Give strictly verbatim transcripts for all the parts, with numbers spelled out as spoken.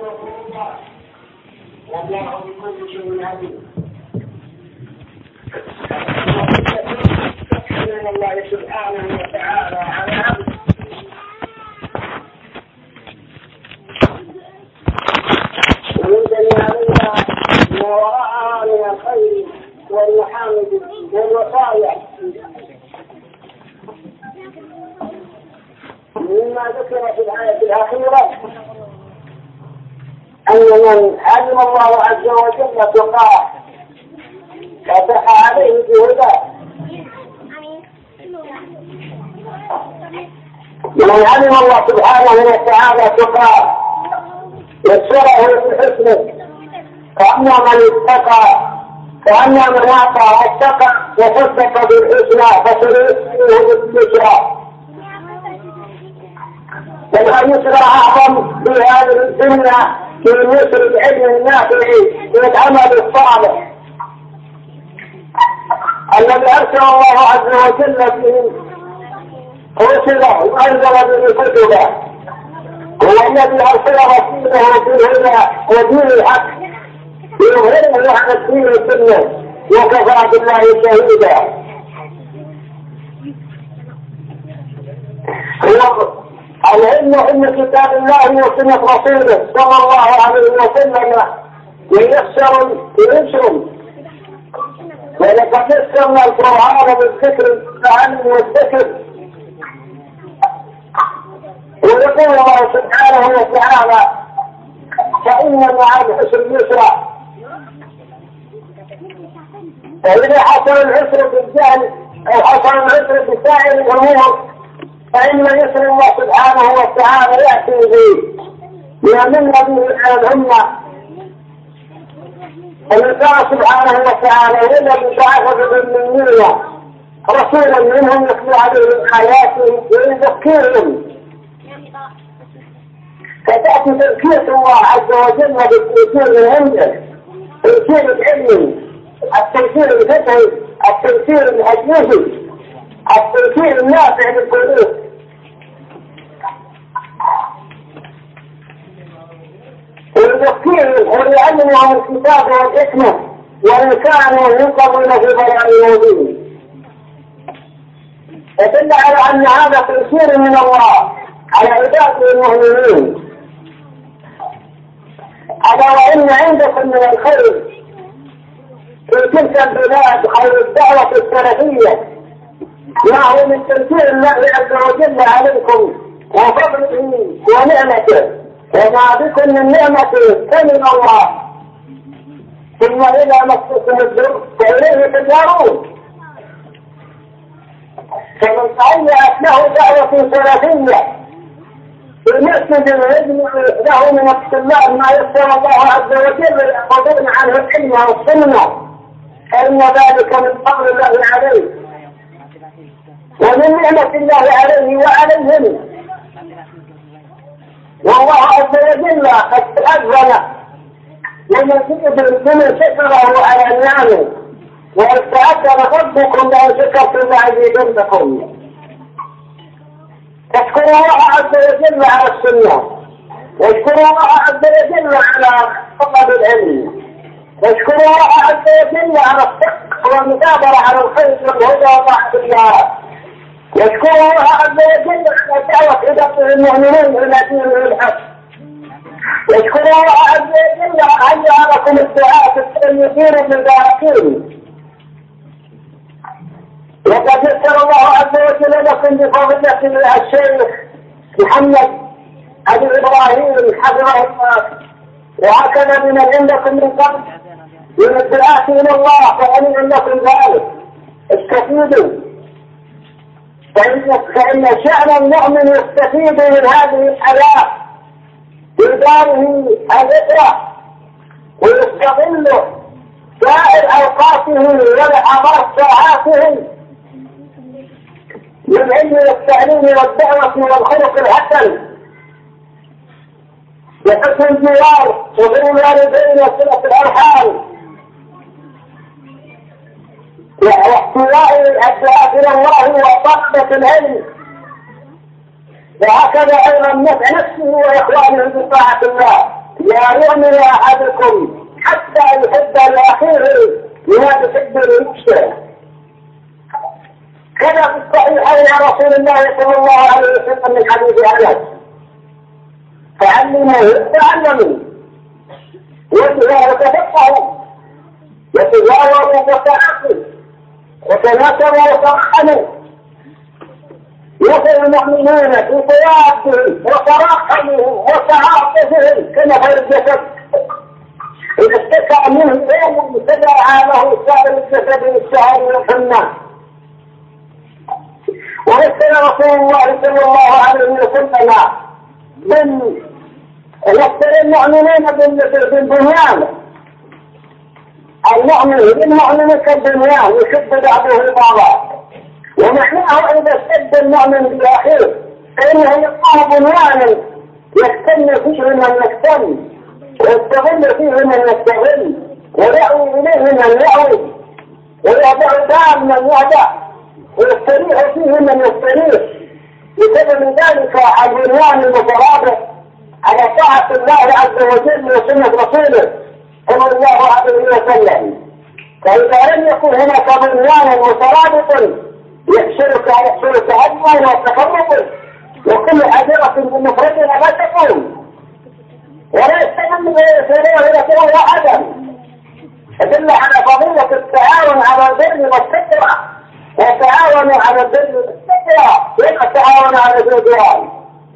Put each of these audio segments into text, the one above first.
والله بكل شيء عليم. من الله سبحانه وتعالى على عبده ويدل علينا ما وراءها من الخير والمحامد والوصايا. مما ذكر في الآية الأخيرة أن من علم الله عز وجل تقاه فتح عليه بهداه. من علم الله سبحانه وتعالى تقاه يسره بالحسن، فأما من اتقى فأما من أعطى واتقى وصدق بالحسنى فسنيسره باليسرى. واليسرى أعظم في هذه الدنيا في اليسر العلم النافع والعمل الصالح الذي أرسل الله عز وجل به رسله وأنزل به كتبه، هو الذي أرسل رسوله بالهدى ودين الحق ليظهره على الدين كله وكفى بالله شهيدا. العلم من كتاب الله وسنة رسوله صلى الله عليه وسلم ويسر ويسر، ولقد يسرنا القرآن بالذكر التعلم والذكر. ويقول الله سبحانه وتعالى فإن مع العسر يسرا، فإذا حصل العسر بالجهل أو حصل العسر بسائر الأمور فإن يسر الله سبحانه وتعالى يأتي به ليمن به على الأمة. فالله سبحانه وتعالى هو الذي بعث بالأميين رسولا منهم يتلو عليهم آياته ويذكرهم، فتأتي تذكير الله عز وجل بالتذكير من عنده، التذكير العلمي، التذكير الفقهي، التذكير الحديثي، التذكير النافع للقلوب. والتذكير هو يعلمهم الكتاب والحكمة وإن كانوا ينقضون في بيان مبين. فدل على أن هذا تذكير من الله على عباده المؤمنين. ألا وإن عندكم من الخير في تلك البلاد خير الدعوة السلفية ما هو من تذكير الله عز وجل عليكم وفضله ونعمته، وما بكم من نعمته فمن الله، ثم إذا مسكم الضر فإليه تجارون. فمن تهيأت له دعوة سلفية في المسجد يجمع له من الطلاب ما يسر الله عز وجل يأخذون عنه العلم والسنة، فإن ذلك من فضل الله عليه ومن نعمة الله عليه وعليهم. والله عز وجل قد تأذن لمن شكره على نعمه، وإذ تأذن ربكم لئن شكرتم لأزيدنكم. تشكروا الله عز وجل على السنة، واشكروا الله عز وجل على طلب العلم، واشكروا الله عز وجل على الصدق والمثابرة على الخير والهدى وطاعة الله، واشكروا الله عز وجل على دعوة عباده المؤمنين إلى دينه الحق، واشكروا الله عز وجل أن جعلكم الدعاة السيئين المباركين. وقد يسر الله عز وجل لكم بفضله الشيخ محمد أبي إبراهيم حفظه الله، وهكذا بمن عندكم من قبل من الدعاة إلى الله فأمن عندكم ذلك استفيدوا. فإن شأن المؤمن يستفيد من هذه الحياة بداره الذكرى ويستغله سائر أوقاته ولحظات ساعاته للعلم والتعليم والدعوة والخلق الحسن وحسن الجوار وبر الوالدين وصلة الأرحام واحتواء الأبواب إلى الله وطلبة العلم، وهكذا أيضا نفع نفسه وإخوانه بطاعة الله لا يؤمن أحدكم حتى يحب لأخيه ما يحب لنفسه. كما في الصحيحين عن رسول الله صلى الله عليه وسلم من حديث أنس: تعلموا تعلموا وتفقهوا وتجاوروا وتعقلوا وتناصروا وترحموا. يصل المؤمنون في ثيابهم وتراحمهم وتعاطفهم كما غير الجسد، إذا اشتكى منه يوم تداعى له سائر الجسد بالسهر والحمى. ومثل رسول الله صلى الله عليه وسلم من يختار المؤمنين بالبنيان، المؤمن بالمؤمن كالبنيان يشد بعضه بعضا، ومعناه إذا اشتد المؤمن بأخيه فإنه يقام بنيانا يستن فيه من يستن ويستغل فيه من يستغل ويأوي إليه من يأوي ويضع دام من يضع ويستريح فيه من يستريح. بسبب ذلك البنيان المترابط على طاعة الله عز وجل وسنة رسوله صلى الله عليه وسلم. فإذا لم يكن هناك بنيان مترابط يحصلك يحصل تهدما وتفرقا، وكل حجرة بمفردها لا تكون ولا يستمر بسيرها إلى سوى عدم. يدل على فضيلة التعاون على البر والتقوى، وتعاونوا على البر والتقوى ولا تعاونوا على العدوان.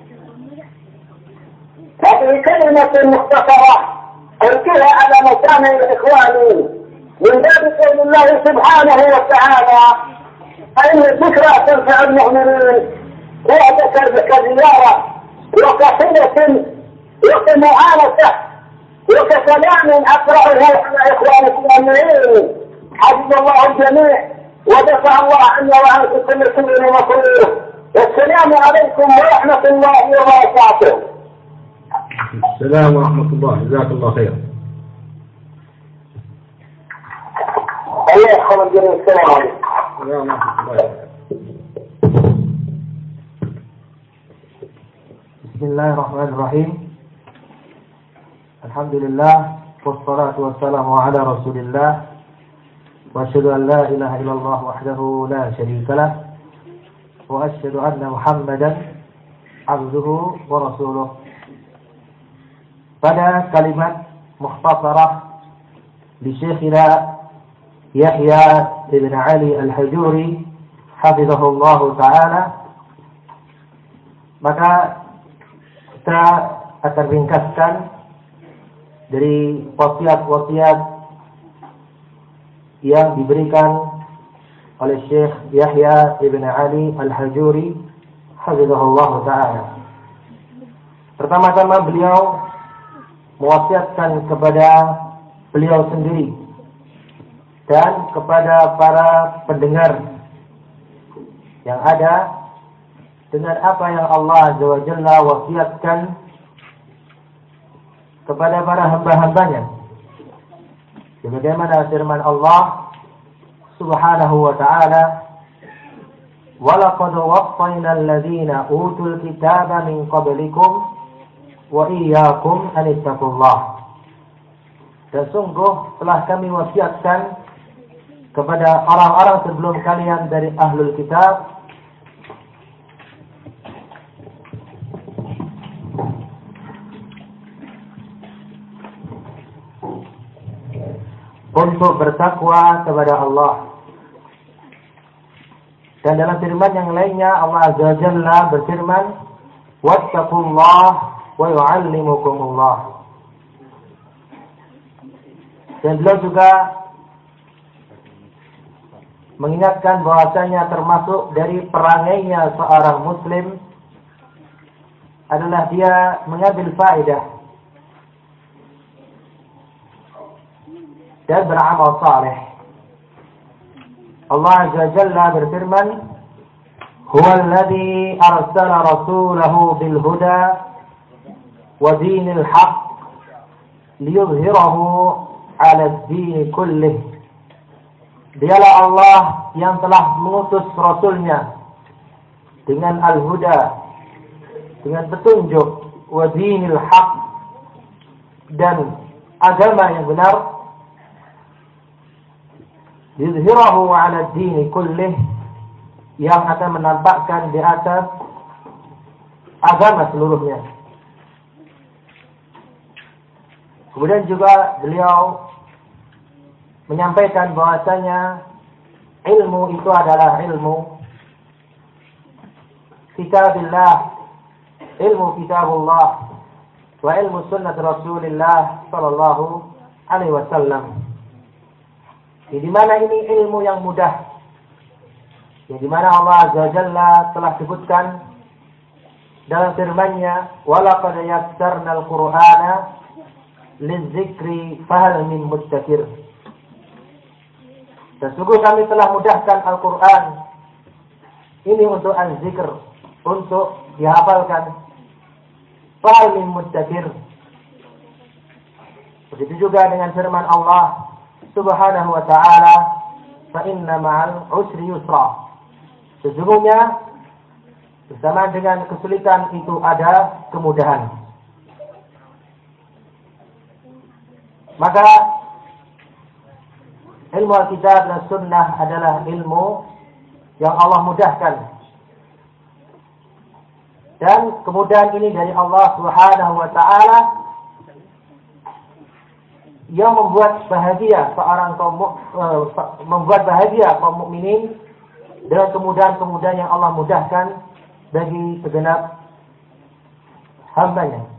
هذه كلمة مختصرة ألقيها على مسامع الإخوان من باب قول الله سبحانه وتعالى: فإن الذكرى تنفع المؤمنين وذكر كزيارة وكحيلة وكمعانسة وكسلام أقرأه على إخوانكم المؤمنين. حفظ الله الجميع ودفع الله عنا وعنكم كل سوء ومكروه. والسلام عليكم ورحمة الله وبركاته. السلام ورحمة الله، جزاك الله خير. الله يرحم الجميع. السلام عليكم. السلام ورحمة الله. بسم الله الرحمن الرحيم. الحمد لله والصلاة والسلام على رسول الله، وأشهد أن لا إله إلا الله وحده لا شريك له، وأشهد أن محمدا عبده ورسوله. Pada kalimat mukhtasarah di Syekhina Yahya ibn Ali al-Hajuri hafizahullahu ta'ala, maka kita akan ringkaskan dari wasiat-wasiat yang diberikan oleh Syekh Yahya ibn Ali al-Hajuri hafizahullahu ta'ala. Pertama-tama beliau mewasiatkan kepada beliau sendiri dan kepada para pendengar yang ada dengan apa yang Allah Azza wa Jalla wasiatkan kepada para hamba-hambanya, sebagaimana firman Allah Subhanahu wa ta'ala: وَلَقَدْ وَصَّيْنَا الَّذِينَ أُوتُوا الْكِتَابَ مِنْ قَبْلِكُمْ wa iyyakum an ittaqullah. Dan sungguh telah kami wasiatkan kepada orang-orang sebelum kalian dari ahlul kitab untuk bertakwa kepada Allah. Dan dalam firman yang lainnya Allah Azza wa Jalla berfirman: wattaqullah wa yu'allimukumullah. Dan beliau juga mengingatkan bahwasanya termasuk dari perangainya seorang muslim adalah dia mengambil faedah dan beramal saleh. Allah Azza wa Jalla berfirman: huwa alladhi arsala rasulahu bil huda wa dinil haqq liyuzhirahu 'ala ad-din kullih. Dialah Allah yang telah mengutus rasulnya dengan al-huda, dengan petunjuk, wa dinil haqq, dan agama yang benar, yuzhirahu 'ala ad-din kullih, yang akan menampakkan di atas agama seluruhnya. Kemudian juga beliau menyampaikan bahwasanya ilmu itu adalah ilmu kitabillah, ilmu kitabullah, wa ilmu sunnah Rasulullah sallallahu alaihi wasallam. Di mana ini ilmu yang mudah, yang di mana Allah Azza wa Jalla telah sebutkan dalam firman-Nya, "Wa laqad yassarnal Qur'ana lidzikri fahal min muddakir." Dan sungguh kami telah mudahkan Al-Quran ini untuk al-zikr, untuk dihafalkan. Fahal min muddakir. Begitu juga dengan firman Allah Subhanahu wa ta'ala, fa inna ma'al usri yusra. Sesungguhnya bersama dengan kesulitan itu ada kemudahan. Maka ilmu Alkitab dan Sunnah adalah ilmu yang Allah mudahkan. Dan kemudahan ini dari Allah Subhanahu wa ta'ala yang membuat bahagia seorang kaum uh, membuat bahagia kaum mukminin dengan kemudahan-kemudahan yang Allah mudahkan bagi segenap hamba-Nya.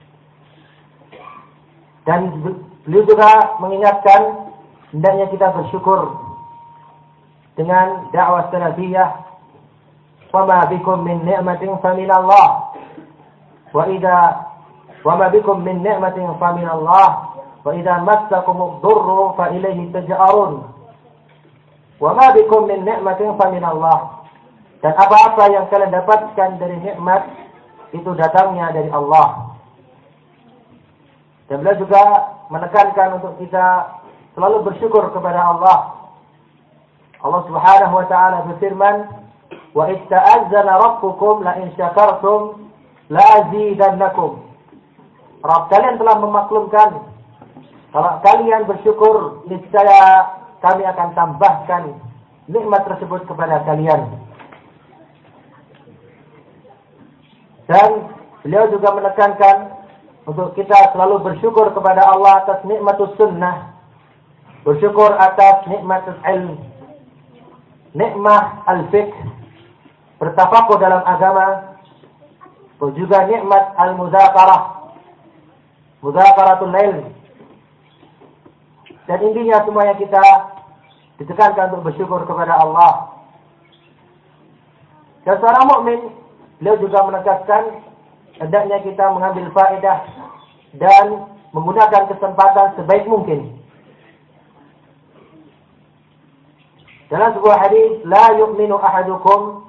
Dan beliau juga mengingatkan hendaknya kita bersyukur dengan dakwah salafiyah. Wa ma bikum min ni'matin fa min Allah. Wa idza wa ma bikum min ni'matin fa min Allah. Wa idza massakumud durru fa ilaihi taj'arun. Wa ma bikum min ni'matin fa min Allah. Dan apa-apa yang kalian dapatkan dari nikmat itu datangnya dari Allah. Dan beliau juga menekankan untuk kita selalu bersyukur kepada Allah. Allah Subhanahu wa ta'ala berfirman, "Wa itta'azzana rabbukum la in syakartum la azidannakum." Rabb kalian telah memaklumkan, kalau kalian bersyukur, niscaya kami akan tambahkan nikmat tersebut kepada kalian. Dan beliau juga menekankan untuk kita selalu bersyukur kepada Allah atas nikmatus sunnah, bersyukur atas nikmatul ilm, nikmah al-fiqh, bertafakuh dalam agama, dan juga nikmat al-mudzakarah, mudzakaratul ilm. Dan intinya semuanya kita ditekankan untuk bersyukur kepada Allah. Dan seorang mukmin, beliau juga menegaskan hendaknya kita mengambil faedah dan menggunakan kesempatan sebaik mungkin. Dalam sebuah hadis, la yu'minu ahadukum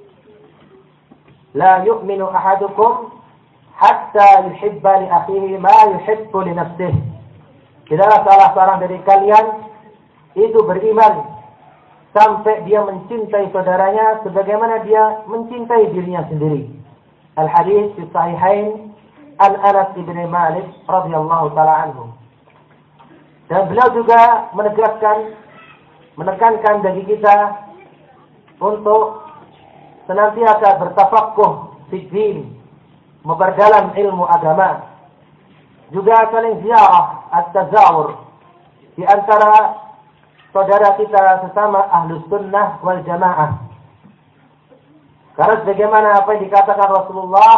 la yu'minu ahadukum hatta yuhibba li akhihi ma yuhibbu li nafsihi. Tidaklah salah seorang dari kalian itu beriman sampai dia mencintai saudaranya sebagaimana dia mencintai dirinya sendiri. Al-hadis fi sahihain an Anas bin Malik radhiyallahu taala anhu. Dan beliau juga menegaskan, menekankan bagi kita untuk senantiasa bertafaqquh fi din, memperdalam ilmu agama. Juga saling ziarah, at-tazawur di antara saudara kita sesama ahlus sunnah wal jamaah. Karena sebagaimana apa yang dikatakan Rasulullah,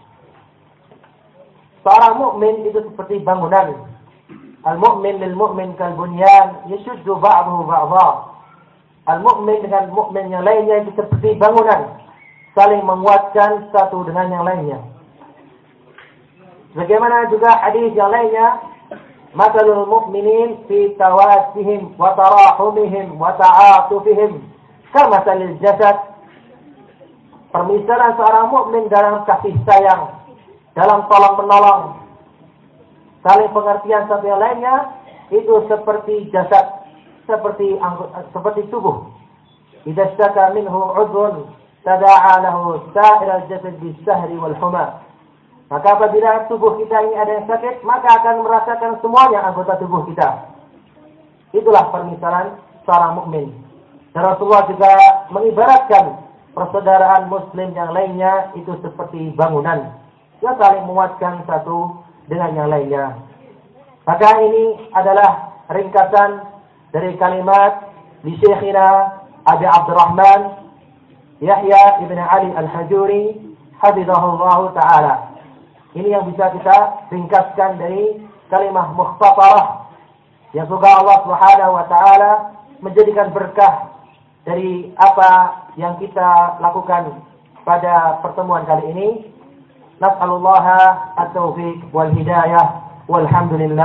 seorang mukmin itu seperti bangunan. Al-mu'min lil mu'min kal bunyan yashuddu ba'dahu ba'dha. Al-mu'min dengan mukmin yang lainnya itu seperti bangunan, saling menguatkan satu dengan yang lainnya. Sebagaimana juga hadis yang lainnya, masalul mu'minin fi tawassihim wa tarahumihim wa ta'atufihim kamasalil jasad. Permisalan seorang mukmin dalam kasih sayang, dalam tolong menolong, saling pengertian satu yang lainnya, itu seperti jasad, seperti seperti tubuh. Idza ishtaka minhu 'udhun tada'a lahu sa'iral jasad bis-sahri wal huma. Maka apabila tubuh kita ini ada yang sakit, maka akan merasakan semuanya anggota tubuh kita. Itulah permisalan seorang mukmin. Dan Rasulullah juga mengibaratkan persaudaraan muslim yang lainnya itu seperti bangunan yang saling menguatkan satu dengan yang lainnya. Maka ini adalah ringkasan dari kalimat di Syekhina Abi Abdurrahman Yahya ibn Ali al-Hajuri hafizahullah ta'ala. Ini yang bisa kita ringkaskan dari kalimah mukhtasarah yang semoga Allah Subhanahu wa taala menjadikan berkah dari apa yang kita lakukan pada pertemuan kali ini. Nas'alullaha at-taufiq wal hidayah walhamdulillah.